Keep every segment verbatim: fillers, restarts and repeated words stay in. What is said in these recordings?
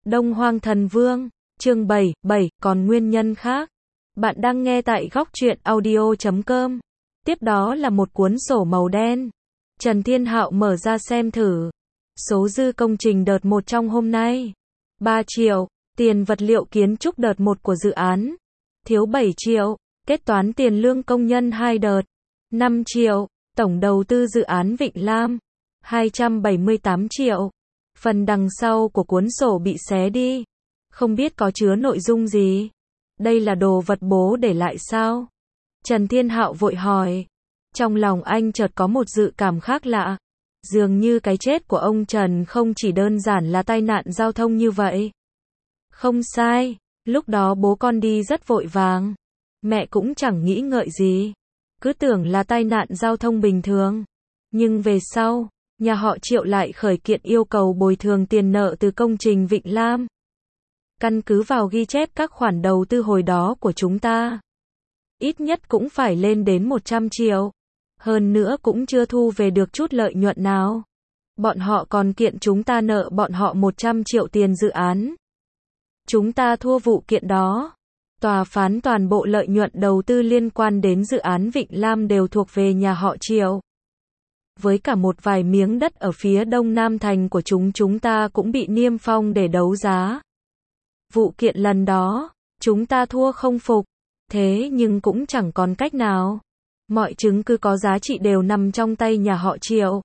Đông Hoang Thần Vương, chương bảy, bảy, còn nguyên nhân khác. Bạn đang nghe tại góc truyện audio chấm com. Tiếp đó là một cuốn sổ màu đen. Trần Thiên Hạo mở ra xem thử. Số dư công trình đợt một trong hôm nay. ba triệu, tiền vật liệu kiến trúc đợt một của dự án. Thiếu bảy triệu, kết toán tiền lương công nhân hai đợt. năm triệu, tổng đầu tư dự án Vịnh Lam. hai trăm bảy mươi tám triệu. Phần đằng sau của cuốn sổ bị xé đi. Không biết có chứa nội dung gì. Đây là đồ vật bố để lại sao? Trần Thiên Hạo vội hỏi. Trong lòng anh chợt có một dự cảm khác lạ. Dường như cái chết của ông Trần không chỉ đơn giản là tai nạn giao thông như vậy. Không sai, lúc đó bố con đi rất vội vàng. Mẹ cũng chẳng nghĩ ngợi gì. Cứ tưởng là tai nạn giao thông bình thường. Nhưng về sau, nhà họ Triệu lại khởi kiện yêu cầu bồi thường tiền nợ từ công trình Vịnh Lam. Căn cứ vào ghi chép các khoản đầu tư hồi đó của chúng ta, ít nhất cũng phải lên đến một trăm triệu. Hơn nữa cũng chưa thu về được chút lợi nhuận nào. Bọn họ còn kiện chúng ta nợ bọn họ một trăm triệu tiền dự án. Chúng ta thua vụ kiện đó. Tòa phán toàn bộ lợi nhuận đầu tư liên quan đến dự án Vịnh Lam đều thuộc về nhà họ Triệu. Với cả một vài miếng đất ở phía đông nam thành của chúng chúng ta cũng bị niêm phong để đấu giá. Vụ kiện lần đó, chúng ta thua không phục. Thế nhưng cũng chẳng còn cách nào. Mọi chứng cứ có giá trị đều nằm trong tay nhà họ Triệu.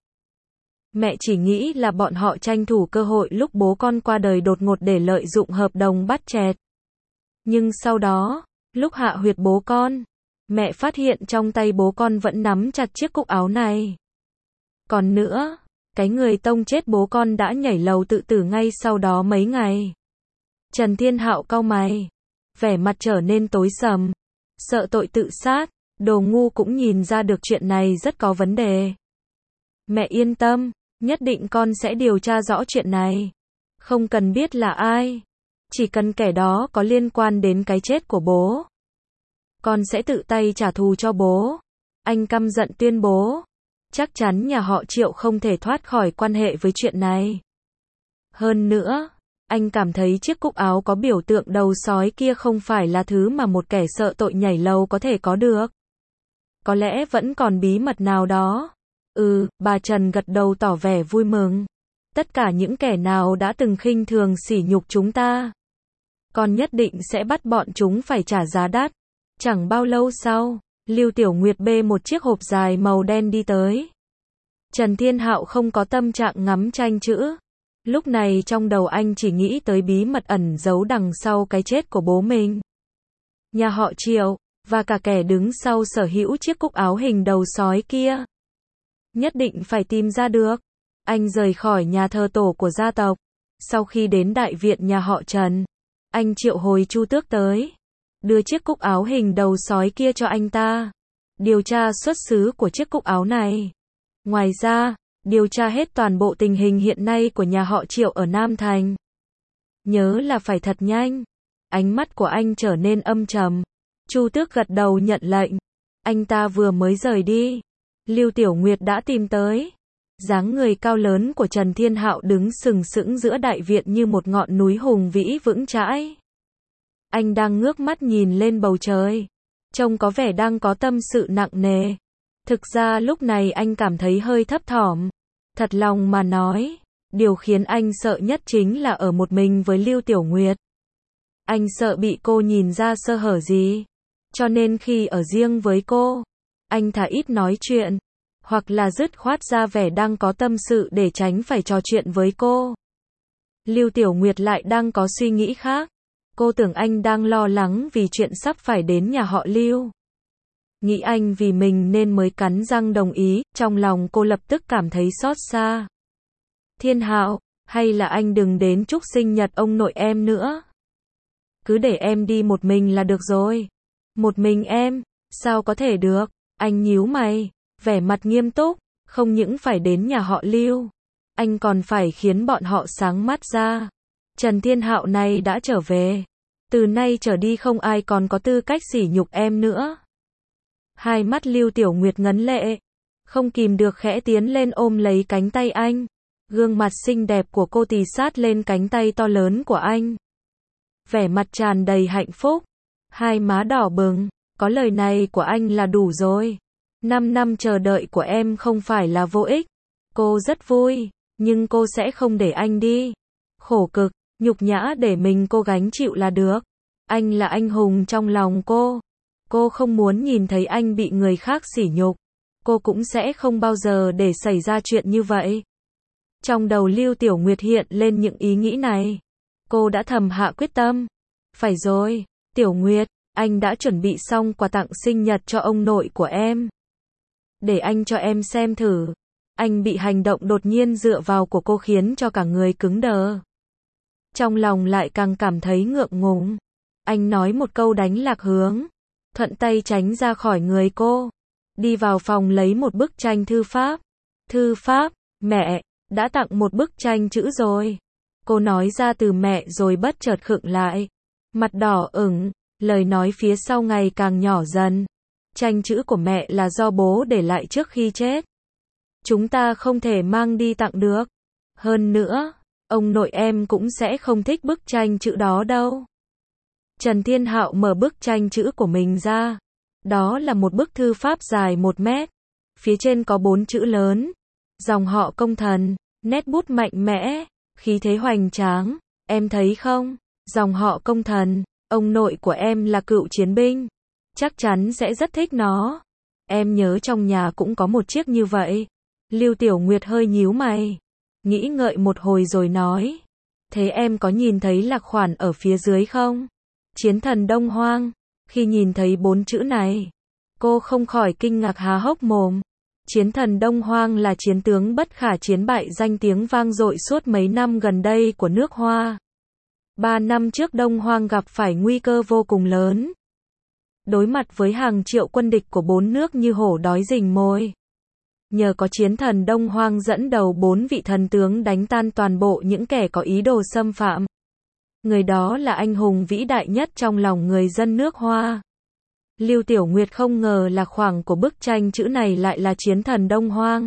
Mẹ chỉ nghĩ là bọn họ tranh thủ cơ hội lúc bố con qua đời đột ngột để lợi dụng hợp đồng bắt chẹt. Nhưng sau đó, lúc hạ huyệt bố con, mẹ phát hiện trong tay bố con vẫn nắm chặt chiếc cúc áo này. Còn nữa, cái người tông chết bố con đã nhảy lầu tự tử ngay sau đó mấy ngày. Trần Thiên Hạo cau mày, vẻ mặt trở nên tối sầm, sợ tội tự sát, đồ ngu cũng nhìn ra được chuyện này rất có vấn đề. Mẹ yên tâm, nhất định con sẽ điều tra rõ chuyện này. Không cần biết là ai, chỉ cần kẻ đó có liên quan đến cái chết của bố. Con sẽ tự tay trả thù cho bố. Anh căm giận tuyên bố. Chắc chắn nhà họ Triệu không thể thoát khỏi quan hệ với chuyện này. Hơn nữa, anh cảm thấy chiếc cúc áo có biểu tượng đầu sói kia không phải là thứ mà một kẻ sợ tội nhảy lầu có thể có được. Có lẽ vẫn còn bí mật nào đó. Ừ, bà Trần gật đầu tỏ vẻ vui mừng. Tất cả những kẻ nào đã từng khinh thường sỉ nhục chúng ta, con nhất định sẽ bắt bọn chúng phải trả giá đắt. Chẳng bao lâu sau, Lưu Tiểu Nguyệt bê một chiếc hộp dài màu đen đi tới. Trần Thiên Hạo không có tâm trạng ngắm tranh chữ. Lúc này trong đầu anh chỉ nghĩ tới bí mật ẩn giấu đằng sau cái chết của bố mình. Nhà họ Triệu, và cả kẻ đứng sau sở hữu chiếc cúc áo hình đầu sói kia. Nhất định phải tìm ra được. Anh rời khỏi nhà thờ tổ của gia tộc. Sau khi đến đại viện nhà họ Trần, anh triệu hồi Chu Tước tới. Đưa chiếc cúc áo hình đầu sói kia cho anh ta. Điều tra xuất xứ của chiếc cúc áo này. Ngoài ra, điều tra hết toàn bộ tình hình hiện nay của nhà họ Triệu ở Nam Thành. Nhớ là phải thật nhanh. Ánh mắt của anh trở nên âm trầm. Chu Tước gật đầu nhận lệnh. Anh ta vừa mới rời đi, Lưu Tiểu Nguyệt đã tìm tới. Dáng người cao lớn của Trần Thiên Hạo đứng sừng sững giữa đại viện như một ngọn núi hùng vĩ vững chãi. Anh đang ngước mắt nhìn lên bầu trời, trông có vẻ đang có tâm sự nặng nề. Thực ra lúc này anh cảm thấy hơi thấp thỏm. Thật lòng mà nói, điều khiến anh sợ nhất chính là ở một mình với Lưu Tiểu Nguyệt. Anh sợ bị cô nhìn ra sơ hở gì. Cho nên khi ở riêng với cô, anh thà ít nói chuyện, hoặc là dứt khoát ra vẻ đang có tâm sự để tránh phải trò chuyện với cô. Lưu Tiểu Nguyệt lại đang có suy nghĩ khác. Cô tưởng anh đang lo lắng vì chuyện sắp phải đến nhà họ Lưu. Nghĩ anh vì mình nên mới cắn răng đồng ý, trong lòng cô lập tức cảm thấy xót xa. Thiên Hạo, hay là anh đừng đến chúc sinh nhật ông nội em nữa. Cứ để em đi một mình là được rồi. Một mình em, sao có thể được? Anh nhíu mày, vẻ mặt nghiêm túc, không những phải đến nhà họ Lưu, anh còn phải khiến bọn họ sáng mắt ra. Trần Thiên Hạo này đã trở về. Từ nay trở đi không ai còn có tư cách sỉ nhục em nữa. Hai mắt Lưu Tiểu Nguyệt ngấn lệ, không kìm được khẽ tiến lên ôm lấy cánh tay anh. Gương mặt xinh đẹp của cô tì sát lên cánh tay to lớn của anh. Vẻ mặt tràn đầy hạnh phúc. Hai má đỏ bừng. Có lời này của anh là đủ rồi. Năm năm chờ đợi của em không phải là vô ích. Cô rất vui. Nhưng cô sẽ không để anh đi. Khổ cực, nhục nhã để mình cô gánh chịu là được. Anh là anh hùng trong lòng cô. Cô không muốn nhìn thấy anh bị người khác sỉ nhục. Cô cũng sẽ không bao giờ để xảy ra chuyện như vậy. Trong đầu Lưu Tiểu Nguyệt hiện lên những ý nghĩ này. Cô đã thầm hạ quyết tâm. Phải rồi, Tiểu Nguyệt, anh đã chuẩn bị xong quà tặng sinh nhật cho ông nội của em. Để anh cho em xem thử. Anh bị hành động đột nhiên dựa vào của cô khiến cho cả người cứng đờ. Trong lòng lại càng cảm thấy ngượng ngùng. Anh nói một câu đánh lạc hướng. Thuận tay tránh ra khỏi người cô. Đi vào phòng lấy một bức tranh thư pháp. Thư pháp, mẹ, đã tặng một bức tranh chữ rồi. Cô nói ra từ mẹ rồi bất chợt khựng lại. Mặt đỏ ửng, lời nói phía sau ngày càng nhỏ dần. Tranh chữ của mẹ là do bố để lại trước khi chết. Chúng ta không thể mang đi tặng được. Hơn nữa, ông nội em cũng sẽ không thích bức tranh chữ đó đâu. Trần Thiên Hạo mở bức tranh chữ của mình ra. Đó là một bức thư pháp dài một mét. Phía trên có bốn chữ lớn. Dòng họ Công Thần, nét bút mạnh mẽ, khí thế hoành tráng. Em thấy không? Dòng họ Công Thần, ông nội của em là cựu chiến binh. Chắc chắn sẽ rất thích nó. Em nhớ trong nhà cũng có một chiếc như vậy. Lưu Tiểu Nguyệt hơi nhíu mày. Nghĩ ngợi một hồi rồi nói. Thế em có nhìn thấy lạc khoản ở phía dưới không? Chiến thần Đông Hoang. Khi nhìn thấy bốn chữ này, cô không khỏi kinh ngạc há hốc mồm. Chiến thần Đông Hoang là chiến tướng bất khả chiến bại danh tiếng vang dội suốt mấy năm gần đây của nước Hoa. Ba năm trước Đông Hoang gặp phải nguy cơ vô cùng lớn. Đối mặt với hàng triệu quân địch của bốn nước như hổ đói rình mồi. Nhờ có chiến thần Đông Hoang dẫn đầu bốn vị thần tướng đánh tan toàn bộ những kẻ có ý đồ xâm phạm. Người đó là anh hùng vĩ đại nhất trong lòng người dân nước Hoa. Lưu Tiểu Nguyệt không ngờ là khoảng của bức tranh chữ này lại là chiến thần Đông Hoang.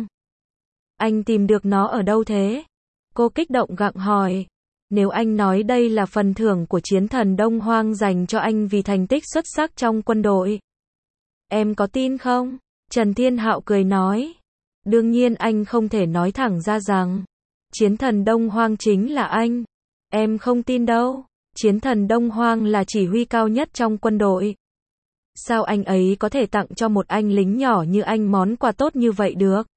Anh tìm được nó ở đâu thế? Cô kích động gặng hỏi. Nếu anh nói đây là phần thưởng của chiến thần Đông Hoang dành cho anh vì thành tích xuất sắc trong quân đội. Em có tin không? Trần Thiên Hạo cười nói. Đương nhiên anh không thể nói thẳng ra rằng chiến thần Đông Hoang chính là anh. Em không tin đâu. Chiến thần Đông Hoang là chỉ huy cao nhất trong quân đội. Sao anh ấy có thể tặng cho một anh lính nhỏ như anh món quà tốt như vậy được?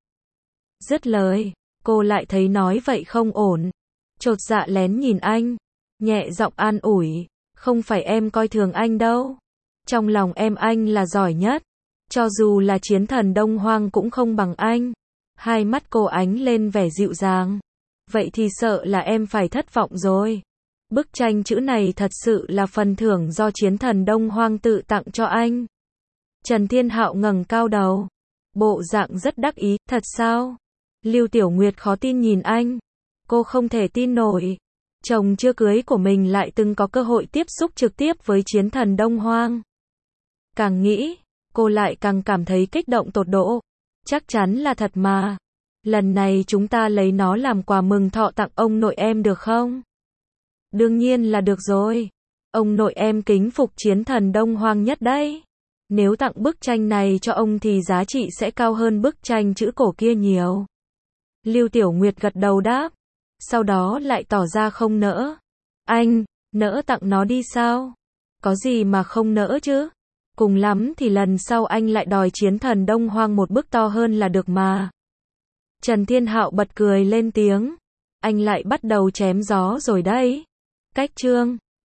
Dứt lời, cô lại thấy nói vậy không ổn. Chột dạ lén nhìn anh, nhẹ giọng an ủi. Không phải em coi thường anh đâu. Trong lòng em anh là giỏi nhất. Cho dù là chiến thần Đông Hoang cũng không bằng anh. Hai mắt cô ánh lên vẻ dịu dàng. Vậy thì sợ là em phải thất vọng rồi. Bức tranh chữ này thật sự là phần thưởng do chiến thần Đông Hoang tự tặng cho anh. Trần Thiên Hạo ngẩng cao đầu. Bộ dạng rất đắc ý, thật sao? Lưu Tiểu Nguyệt khó tin nhìn anh. Cô không thể tin nổi. Chồng chưa cưới của mình lại từng có cơ hội tiếp xúc trực tiếp với chiến thần Đông Hoang. Càng nghĩ, cô lại càng cảm thấy kích động tột độ. Chắc chắn là thật mà. Lần này chúng ta lấy nó làm quà mừng thọ tặng ông nội em được không? Đương nhiên là được rồi. Ông nội em kính phục chiến thần Đông Hoang nhất đấy. Nếu tặng bức tranh này cho ông thì giá trị sẽ cao hơn bức tranh chữ cổ kia nhiều. Lưu Tiểu Nguyệt gật đầu đáp. Sau đó lại tỏ ra không nỡ. Anh, nỡ tặng nó đi sao? Có gì mà không nỡ chứ? Cùng lắm thì lần sau anh lại đòi chiến thần Đông Hoang một bức to hơn là được mà. Trần Thiên Hạo bật cười lên tiếng. Anh lại bắt đầu chém gió rồi đấy. Cách chương